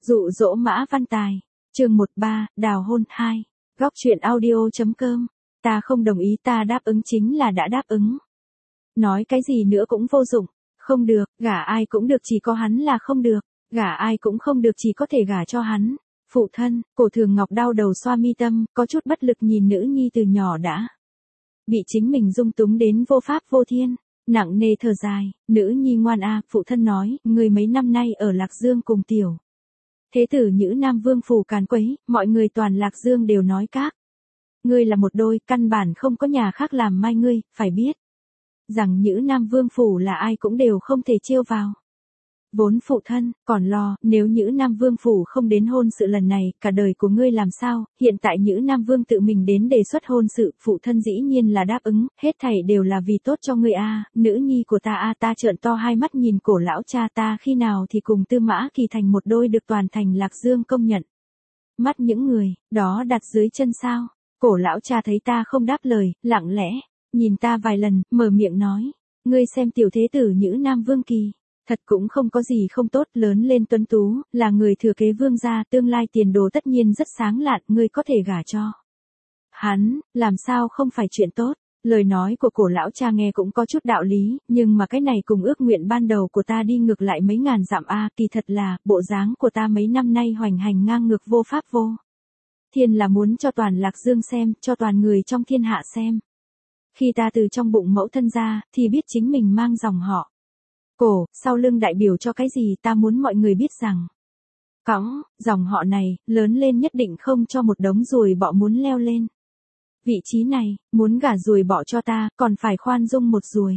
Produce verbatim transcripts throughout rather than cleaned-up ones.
Dụ dỗ Mã Văn Tài. Chương một ba, đào hôn hai. Góc truyện audio.com. Ta không đồng ý, ta đáp ứng chính là đã đáp ứng. Nói cái gì nữa cũng vô dụng. Không được, gả ai cũng được, chỉ có hắn là không được. Gả ai cũng không được, chỉ có thể gả cho hắn. Phụ thân, Cổ Thường Ngọc đau đầu xoa mi tâm, có chút bất lực nhìn nữ nhi từ nhỏ đã bị chính mình dung túng đến vô pháp vô thiên. Nặng nề thở dài, nữ nhi ngoan a, phụ thân nói, người mấy năm nay ở Lạc Dương cùng tiểu thế tử Nhữ Nam Vương phủ càn quấy, mọi người toàn Lạc Dương đều nói các ngươi là một đôi, căn bản không có nhà khác làm mai ngươi, phải biết rằng Nhữ Nam Vương phủ là ai cũng đều không thể chiêu vào. Vốn phụ thân còn lo, nếu Nhữ Nam Vương phủ không đến hôn sự lần này, cả đời của ngươi làm sao? Hiện tại Nhữ Nam Vương tự mình đến đề xuất hôn sự, phụ thân dĩ nhiên là đáp ứng, hết thảy đều là vì tốt cho ngươi a, nữ nhi của ta a. Ta trợn to hai mắt nhìn Cổ lão cha, ta khi nào thì cùng Tư Mã Kỳ thành một đôi được toàn thành Lạc Dương công nhận. Mắt những người đó đặt dưới chân sao? Cổ lão cha thấy ta không đáp lời, lặng lẽ nhìn ta vài lần, mở miệng nói, ngươi xem tiểu thế tử Nhữ Nam Vương Kỳ, thật cũng không có gì không tốt, lớn lên tuấn tú, là người thừa kế vương gia, tương lai tiền đồ tất nhiên rất sáng lạn, ngươi có thể gả cho hắn, làm sao không phải chuyện tốt. Lời nói của Cổ lão cha nghe cũng có chút đạo lý, nhưng mà cái này cùng ước nguyện ban đầu của ta đi ngược lại mấy ngàn dặm a, kỳ thật là, bộ dáng của ta mấy năm nay hoành hành ngang ngược vô pháp vô thiên, là muốn cho toàn Lạc Dương xem, cho toàn người trong thiên hạ xem. Khi ta từ trong bụng mẫu thân ra, thì biết chính mình mang dòng họ Cổ, sau lưng đại biểu cho cái gì, ta muốn mọi người biết rằng cõng dòng họ này, lớn lên nhất định không cho một đống ruồi bọ muốn leo lên vị trí này, muốn gả ruồi bọ cho ta, còn phải khoan dung một ruồi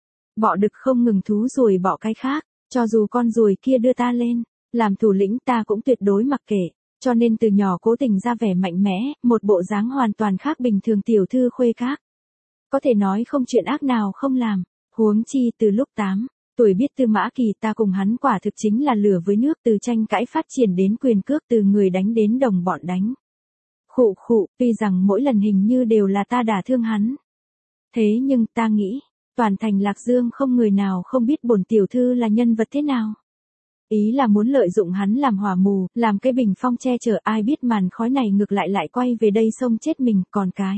bọ đực không ngừng thú ruồi bọ cái khác, cho dù con ruồi kia đưa ta lên làm thủ lĩnh, ta cũng tuyệt đối mặc kệ. Cho nên từ nhỏ cố tình ra vẻ mạnh mẽ, một bộ dáng hoàn toàn khác bình thường tiểu thư khuê các. Có thể nói không chuyện ác nào không làm, huống chi từ lúc tám tuổi biết Tư Mã Kỳ, ta cùng hắn quả thực chính là lửa với nước, từ tranh cãi phát triển đến quyền cước, từ người đánh đến đồng bọn đánh. Khụ khụ, tuy rằng mỗi lần hình như đều là ta đả thương hắn. Thế nhưng ta nghĩ, toàn thành Lạc Dương không người nào không biết bổn tiểu thư là nhân vật thế nào. Ý là muốn lợi dụng hắn làm hỏa mù, làm cái bình phong che chở, ai biết màn khói này ngược lại lại quay về đây xông chết mình, còn cái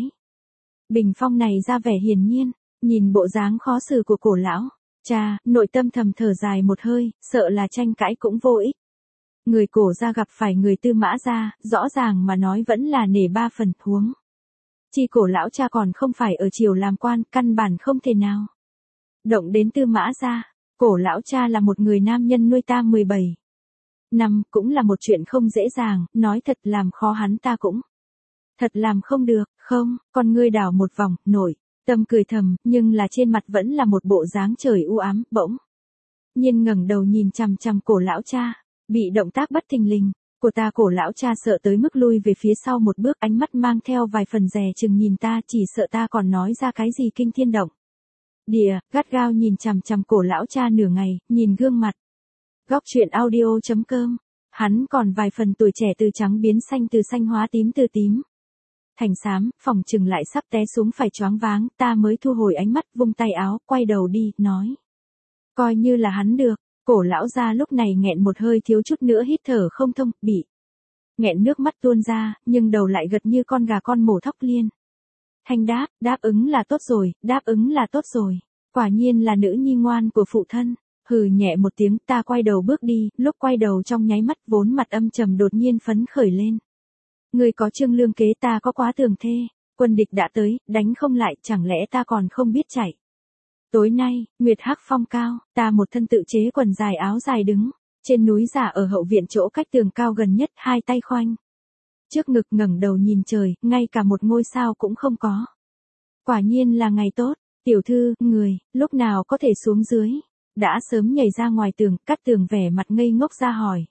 bình phong này ra vẻ hiển nhiên, nhìn bộ dáng khó xử của Cổ lão cha, nội tâm thầm thở dài một hơi, sợ là tranh cãi cũng vô ích. Người Cổ gia gặp phải người Tư Mã gia, rõ ràng mà nói vẫn là nể ba phần, huống chi Cổ lão cha còn không phải ở triều làm quan, căn bản không thể nào động đến Tư Mã gia. Cổ lão cha là một người nam nhân nuôi ta mười bảy năm, cũng là một chuyện không dễ dàng, nói thật làm khó hắn ta cũng thật làm không được. Không, con ngươi đảo một vòng, nổi tâm cười thầm, nhưng là trên mặt vẫn là một bộ dáng trời u ám. Bỗng nhiên ngẩng đầu nhìn chằm chằm Cổ lão cha, bị động tác bất thình lình của ta, Cổ lão cha sợ tới mức lui về phía sau một bước, ánh mắt mang theo vài phần dè chừng nhìn ta, chỉ sợ ta còn nói ra cái gì kinh thiên động địa, gắt gao nhìn chằm chằm Cổ lão cha nửa ngày, nhìn gương mặt. Góc truyện audio.com. Hắn còn vài phần tuổi trẻ, từ trắng biến xanh, từ xanh hóa tím, từ tím thành xám, phỏng chừng lại sắp té xuống phải choáng váng, ta mới thu hồi ánh mắt, vung tay áo, quay đầu đi, nói, coi như là hắn được. Cổ lão gia lúc này nghẹn một hơi, thiếu chút nữa hít thở không thông, bị nghẹn nước mắt tuôn ra, nhưng đầu lại gật như con gà con mổ thóc liên thanh đáp, đáp ứng là tốt rồi, đáp ứng là tốt rồi. Quả nhiên là nữ nhi ngoan của phụ thân. Hừ nhẹ một tiếng, ta quay đầu bước đi, lúc quay đầu trong nháy mắt vốn mặt âm trầm đột nhiên phấn khởi lên. Người có trương lương kế, ta có quá tường thê, quân địch đã tới, đánh không lại, chẳng lẽ ta còn không biết chạy. Tối nay, nguyệt hắc phong cao, ta một thân tự chế quần dài áo dài đứng trên núi giả ở hậu viện chỗ cách tường cao gần nhất, hai tay khoanh trước ngực, ngẩng đầu nhìn trời, ngay cả một ngôi sao cũng không có. Quả nhiên là ngày tốt. Tiểu thư, người lúc nào có thể xuống dưới? Đã sớm nhảy ra ngoài tường, cắt tường vẻ mặt ngây ngốc ra hỏi.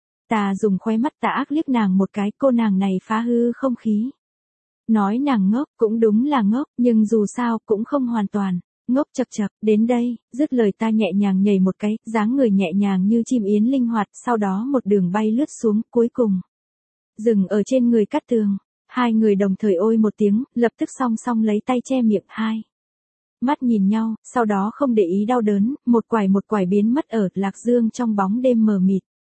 Ta dùng khóe mắt tà ác liếc nàng một cái, cô nàng này phá hư không khí. Nói nàng ngốc, cũng đúng là ngốc, nhưng dù sao cũng không hoàn toàn ngốc. Chậc chậc, đến đây, dứt lời ta nhẹ nhàng nhảy một cái, dáng người nhẹ nhàng như chim yến linh hoạt, sau đó một đường bay lướt xuống, cuối cùng dừng ở trên người Cát Tường. Hai người đồng thời ôi một tiếng, lập tức song song lấy tay che miệng, hai mắt nhìn nhau, sau đó không để ý đau đớn, một quải một quải biến mất ở Lạc Dương trong bóng đêm mờ mịt.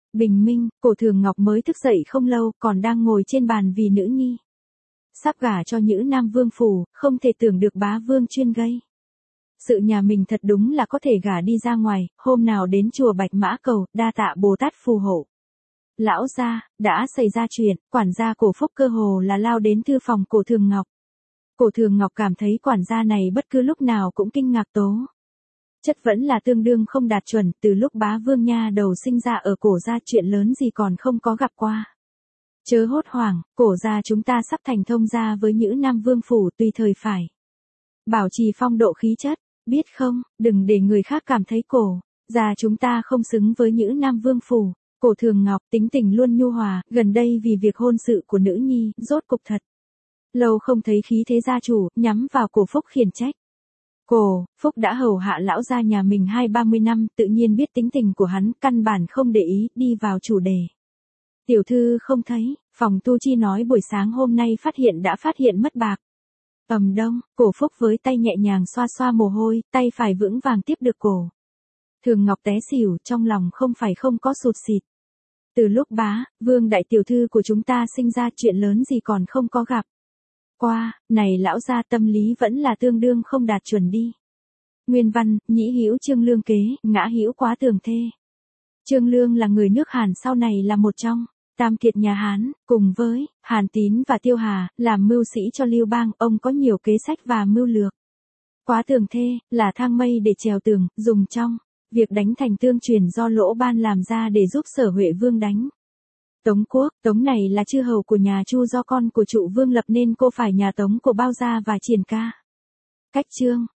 Bình minh, cổ Thường Ngọc mới thức dậy không lâu, còn đang ngồi trên bàn vì nữ nhi. Sắp gả cho Nhữ Nam Vương phủ, không thể tưởng được bá vương chuyên gây sự nhà mình thật đúng là có thể gả đi ra ngoài, hôm nào đến chùa Bạch Mã cầu, đa tạ Bồ Tát phù hộ. Lão gia, đã xảy ra chuyện, quản gia Cổ Phúc cơ hồ là lao đến thư phòng cổ Thường Ngọc. Cổ Thường Ngọc cảm thấy quản gia này bất cứ lúc nào cũng kinh ngạc tố. Chất vẫn là tương đương không đạt chuẩn, từ lúc bá vương nha đầu sinh ra ở cổ gia chuyện lớn gì còn không có gặp qua. Chớ hốt hoảng, cổ gia chúng ta sắp thành thông gia với Nhữ Nam Vương phủ, tùy thời phải bảo trì phong độ khí chất, biết không, đừng để người khác cảm thấy cổ gia chúng ta không xứng với Nhữ Nam Vương phủ. Cổ Thường Ngọc tính tình luôn nhu hòa, gần đây vì việc hôn sự của nữ nhi, rốt cục thật lâu không thấy khí thế gia chủ, nhắm vào Cổ Phúc khiển trách. Cổ Phúc đã hầu hạ lão gia nhà mình hai ba mươi năm, tự nhiên biết tính tình của hắn, căn bản không để ý, đi vào chủ đề. Tiểu thư không thấy, phòng tu chi nói buổi sáng hôm nay phát hiện đã phát hiện mất bạc. Ầm đông, Cổ Phúc với tay nhẹ nhàng xoa xoa mồ hôi, tay phải vững vàng tiếp được cổ Thường Ngọc té xỉu, trong lòng không phải không có sụt sịt. Từ lúc bá vương đại tiểu thư của chúng ta sinh ra, chuyện lớn gì còn không có gặp qua, này lão gia tâm lý vẫn là tương đương không đạt chuẩn đi. Nguyên văn, nhĩ hữu Trương Lương kế, ngã hữu Quá Tường thê. Trương Lương là người nước Hàn, sau này là một trong tam kiệt nhà Hán, cùng với Hàn Tín và Tiêu Hà, làm mưu sĩ cho Lưu Bang, ông có nhiều kế sách và mưu lược. Quá Tường thê là thang mây để trèo tường, dùng trong việc đánh thành tương truyền do Lỗ Ban làm ra để giúp Sở Huệ Vương đánh Tống quốc. Tống này là chư hầu của nhà Chu, do con của Trụ Vương lập nên, cô phải nhà Tống của Bao Gia và Triển Ca. Cách chương